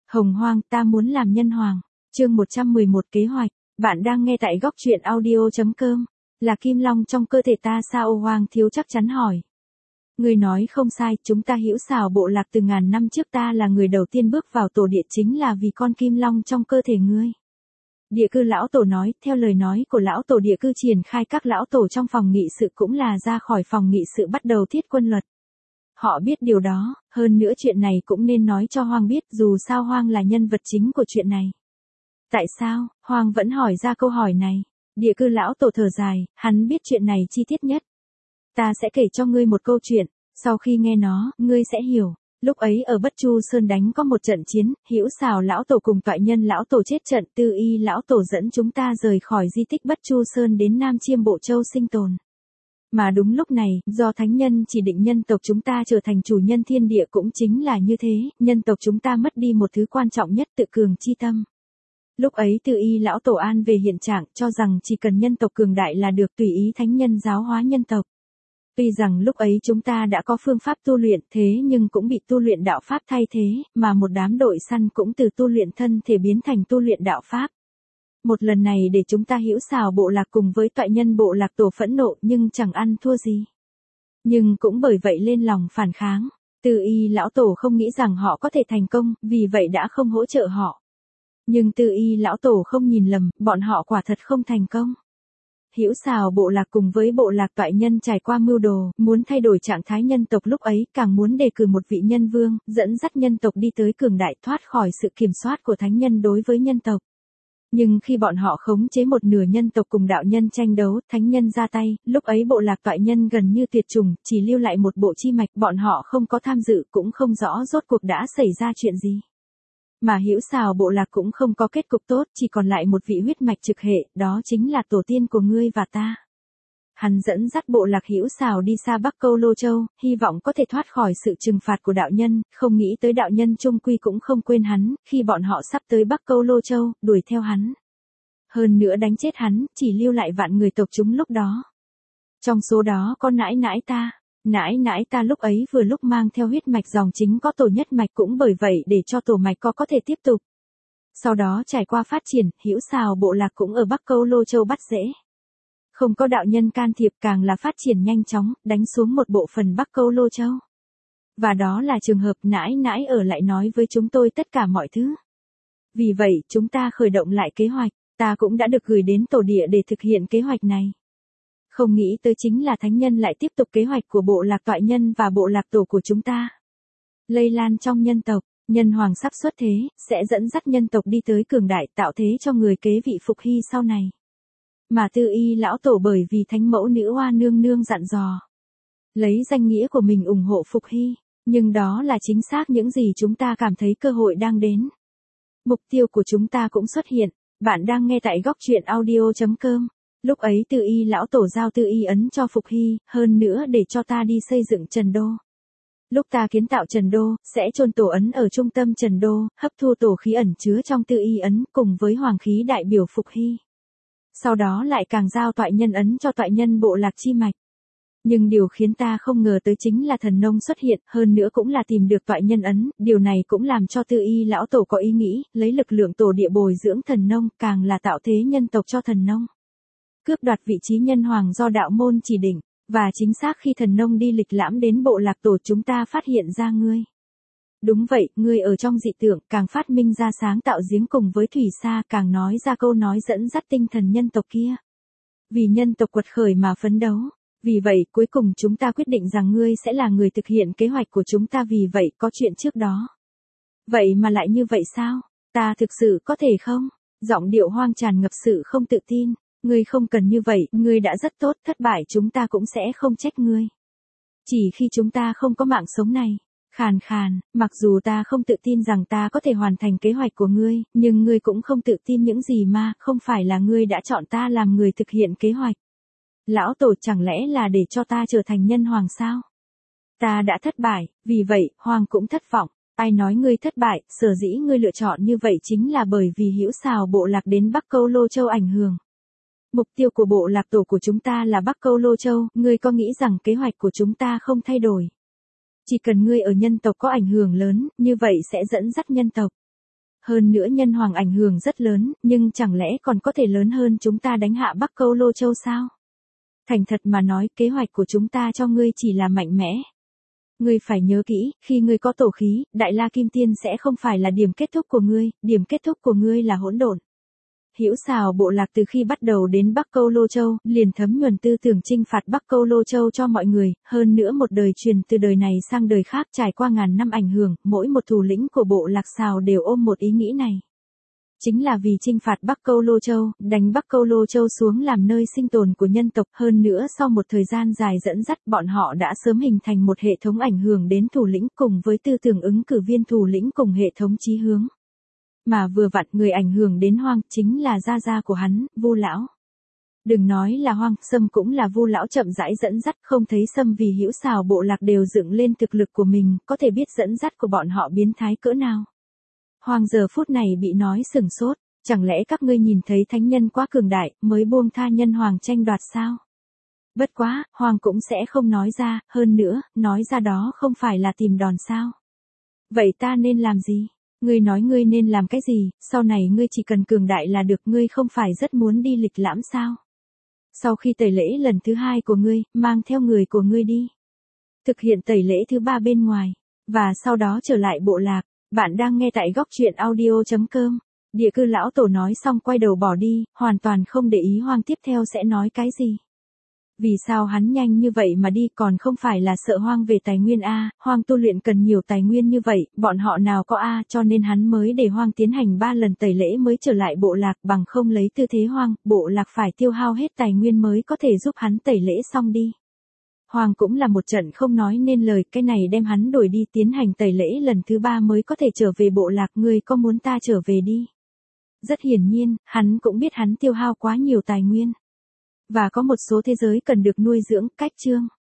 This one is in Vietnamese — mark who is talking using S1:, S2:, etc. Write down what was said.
S1: Hồng Hoang, ta muốn làm nhân hoàng. Chương 111 kế hoạch. Bạn đang nghe tại góc truyện audio.com. Là Kim Long trong cơ thể ta sao? Hoang Thiếu chắc chắn hỏi. Ngươi nói không sai, chúng ta Hữu Xào bộ lạc từ ngàn năm trước ta là người đầu tiên bước vào tổ địa chính là vì con Kim Long trong cơ thể ngươi. Địa cư lão tổ nói, theo lời nói của lão tổ địa cư triển khai các lão tổ trong phòng nghị sự cũng là ra khỏi phòng nghị sự bắt đầu thiết quân luật. Họ biết điều đó, hơn nữa chuyện này cũng nên nói cho Hoang biết dù sao Hoang là nhân vật chính của chuyện này. Tại sao? Hoang vẫn hỏi ra câu hỏi này. Địa cư lão tổ thở dài, hắn biết chuyện này chi tiết nhất. Ta sẽ kể cho ngươi một câu chuyện, sau khi nghe nó, ngươi sẽ hiểu. Lúc ấy ở Bất Chu Sơn đánh có một trận chiến, Hữu Xào lão tổ cùng Toại Nhân lão tổ chết trận, Tư Y lão tổ dẫn chúng ta rời khỏi di tích Bất Chu Sơn đến Nam Chiêm Bộ Châu sinh tồn. Mà đúng lúc này, do thánh nhân chỉ định nhân tộc chúng ta trở thành chủ nhân thiên địa cũng chính là như thế, nhân tộc chúng ta mất đi một thứ quan trọng nhất, tự cường chi tâm. Lúc ấy Tư Y lão tổ an về hiện trạng, cho rằng chỉ cần nhân tộc cường đại là được, tùy ý thánh nhân giáo hóa nhân tộc. Tuy rằng lúc ấy chúng ta đã có phương pháp tu luyện thế nhưng cũng bị tu luyện đạo pháp thay thế, mà một đám đội săn cũng từ tu luyện thân thể biến thành tu luyện đạo pháp. Một lần này để chúng ta Hữu Xào bộ lạc cùng với Toại Nhân bộ lạc tổ phẫn nộ nhưng chẳng ăn thua gì. Nhưng cũng bởi vậy lên lòng phản kháng. Tư Y lão tổ không nghĩ rằng họ có thể thành công, vì vậy đã không hỗ trợ họ. Nhưng Tư Y lão tổ không nhìn lầm, bọn họ quả thật không thành công. Hữu Xào bộ lạc cùng với bộ lạc Toại Nhân trải qua mưu đồ, muốn thay đổi trạng thái nhân tộc lúc ấy, càng muốn đề cử một vị nhân vương, dẫn dắt nhân tộc đi tới cường đại, thoát khỏi sự kiểm soát của thánh nhân đối với nhân tộc. Nhưng khi bọn họ khống chế một nửa nhân tộc cùng đạo nhân tranh đấu, thánh nhân ra tay, lúc ấy bộ lạc Toại Nhân gần như tuyệt chủng, chỉ lưu lại một bộ chi mạch, bọn họ không có tham dự cũng không rõ rốt cuộc đã xảy ra chuyện gì. Mà Hữu Xào bộ lạc cũng không có kết cục tốt, chỉ còn lại một vị huyết mạch trực hệ, đó chính là tổ tiên của ngươi và ta. Hắn dẫn dắt bộ lạc Hữu Xào đi xa Bắc Câu Lô Châu, hy vọng có thể thoát khỏi sự trừng phạt của đạo nhân, không nghĩ tới đạo nhân chung quy cũng không quên hắn, khi bọn họ sắp tới Bắc Câu Lô Châu, đuổi theo hắn. Hơn nữa đánh chết hắn, chỉ lưu lại vạn người tộc chúng lúc đó. Trong số đó có nãi nãi ta. Nãi nãi ta lúc ấy vừa lúc mang theo huyết mạch dòng chính có tổ nhất mạch, cũng bởi vậy để cho tổ mạch có thể tiếp tục. Sau đó trải qua phát triển, Hữu Xào bộ lạc cũng ở Bắc Câu Lô Châu bắt rễ. Không có đạo nhân can thiệp càng là phát triển nhanh chóng, đánh xuống một bộ phần Bắc Câu Lô Châu. Và đó là trường hợp nãi nãi ở lại nói với chúng tôi tất cả mọi thứ. Vì vậy, chúng ta khởi động lại kế hoạch, ta cũng đã được gửi đến tổ địa để thực hiện kế hoạch này. Không nghĩ tới chính là thánh nhân lại tiếp tục kế hoạch của bộ lạc Toại Nhân và bộ lạc tổ của chúng ta. Lây lan trong nhân tộc, nhân hoàng sắp xuất thế, sẽ dẫn dắt nhân tộc đi tới cường đại, tạo thế cho người kế vị Phục Hy sau này. Mà Tư Y lão tổ bởi vì thánh mẫu nữ Hoa nương nương dặn dò, lấy danh nghĩa của mình ủng hộ Phục Hy, nhưng đó là chính xác những gì chúng ta cảm thấy cơ hội đang đến. Mục tiêu của chúng ta cũng xuất hiện, bạn đang nghe tại góc truyện audio.com. Lúc ấy Tư Y lão tổ giao Tư Y ấn cho Phục Hy, hơn nữa để cho ta đi xây dựng Trần Đô. Lúc ta kiến tạo Trần Đô, sẽ chôn tổ ấn ở trung tâm Trần Đô, hấp thu tổ khí ẩn chứa trong Tư Y ấn cùng với hoàng khí đại biểu Phục Hy. Sau đó lại càng giao Toại Nhân ấn cho Toại Nhân bộ lạc chi mạch. Nhưng điều khiến ta không ngờ tới chính là thần nông xuất hiện, hơn nữa cũng là tìm được Toại Nhân ấn, điều này cũng làm cho Tư Y lão tổ có ý nghĩ, lấy lực lượng tổ địa bồi dưỡng thần nông, càng là tạo thế nhân tộc cho thần nông. Cướp đoạt vị trí nhân hoàng do đạo môn chỉ định, và chính xác khi thần nông đi lịch lãm đến bộ lạc tổ chúng ta phát hiện ra ngươi. Đúng vậy, ngươi ở trong dị tượng, càng phát minh ra sáng tạo giếng cùng với thủy sa, càng nói ra câu nói dẫn dắt tinh thần nhân tộc kia. Vì nhân tộc quật khởi mà phấn đấu. Vì vậy, cuối cùng chúng ta quyết định rằng ngươi sẽ là người thực hiện kế hoạch của chúng ta, vì vậy có chuyện trước đó. Vậy mà lại như vậy sao? Ta thực sự có thể không? Giọng điệu Hoang tràn ngập sự không tự tin. Ngươi không cần như vậy, ngươi đã rất tốt, thất bại chúng ta cũng sẽ không trách ngươi. Chỉ khi chúng ta không có mạng sống này. Khàn khàn, mặc dù ta không tự tin rằng ta có thể hoàn thành kế hoạch của ngươi, nhưng ngươi cũng không tự tin những gì mà, không phải là ngươi đã chọn ta làm người thực hiện kế hoạch. Lão tổ chẳng lẽ là để cho ta trở thành nhân hoàng sao? Ta đã thất bại, vì vậy, Hoàng cũng thất vọng. Ai nói ngươi thất bại, sở dĩ ngươi lựa chọn như vậy chính là bởi vì Hữu Xào bộ lạc đến Bắc Câu Lô Châu ảnh hưởng. Mục tiêu của bộ lạc tổ của chúng ta là Bắc Câu Lô Châu, ngươi có nghĩ rằng kế hoạch của chúng ta không thay đổi? Chỉ cần ngươi ở nhân tộc có ảnh hưởng lớn, như vậy sẽ dẫn dắt nhân tộc. hơn nữa nhân hoàng ảnh hưởng rất lớn, nhưng chẳng lẽ còn có thể lớn hơn chúng ta đánh hạ Bắc Câu Lô Châu sao? Thành thật mà nói, kế hoạch của chúng ta cho ngươi chỉ là mạnh mẽ. Ngươi phải nhớ kỹ, khi ngươi có tổ khí, Đại La Kim Tiên sẽ không phải là điểm kết thúc của ngươi, điểm kết thúc của ngươi là hỗn độn. Hữu Xào bộ lạc từ khi bắt đầu đến Bắc Câu Lô Châu, liền thấm nhuần tư tưởng chinh phạt Bắc Câu Lô Châu cho mọi người, hơn nữa một đời truyền từ đời này sang đời khác trải qua ngàn năm ảnh hưởng, mỗi một thủ lĩnh của bộ lạc Xào đều ôm một ý nghĩ này. Chính là vì chinh phạt Bắc Câu Lô Châu, đánh Bắc Câu Lô Châu xuống làm nơi sinh tồn của nhân tộc, hơn nữa sau một thời gian dài dẫn dắt bọn họ đã sớm hình thành một hệ thống ảnh hưởng đến thủ lĩnh cùng với tư tưởng ứng cử viên thủ lĩnh cùng hệ thống chí hướng. Mà vừa vặn người ảnh hưởng đến Hoang chính là gia gia của hắn, Vu lão. Đừng nói là Hoang, Sâm cũng là Vu lão chậm rãi dẫn dắt, không thấy Sâm vì Hữu Xào bộ lạc đều dựng lên thực lực của mình, có thể biết dẫn dắt của bọn họ biến thái cỡ nào. Hoang giờ phút này bị nói sửng sốt, chẳng lẽ các ngươi nhìn thấy thánh nhân quá cường đại, mới buông tha nhân hoàng tranh đoạt sao? Bất quá, Hoang cũng sẽ không nói ra, hơn nữa, nói ra đó không phải là tìm đòn sao? Vậy ta nên làm gì? Ngươi nói ngươi nên làm cái gì, sau này ngươi chỉ cần cường đại là được, ngươi không phải rất muốn đi lịch lãm sao? Sau khi tẩy lễ lần thứ 2 của ngươi, mang theo người của ngươi đi. Thực hiện tẩy lễ thứ 3 bên ngoài, và sau đó trở lại bộ lạc. Bạn đang nghe tại góc truyện audio.com. Địa cư lão tổ nói xong quay đầu bỏ đi, hoàn toàn không để ý Hoang tiếp theo sẽ nói cái gì. Vì sao hắn nhanh như vậy mà đi, còn không phải là sợ Hoang về tài nguyên a? Hoang tu luyện cần nhiều tài nguyên như vậy, bọn họ nào có a, cho nên hắn mới để Hoang tiến hành 3 lần tẩy lễ mới trở lại bộ lạc, bằng không lấy tư thế Hoang, bộ lạc phải tiêu hao hết tài nguyên mới có thể giúp hắn tẩy lễ xong đi. Hoang cũng là một trận không nói nên lời, cái này đem hắn đuổi đi tiến hành tẩy lễ lần thứ 3 mới có thể trở về bộ lạc, ngươi có muốn ta trở về đi? Rất hiển nhiên, hắn cũng biết hắn tiêu hao quá nhiều tài nguyên. Và có một số thế giới cần được nuôi dưỡng, cách chương.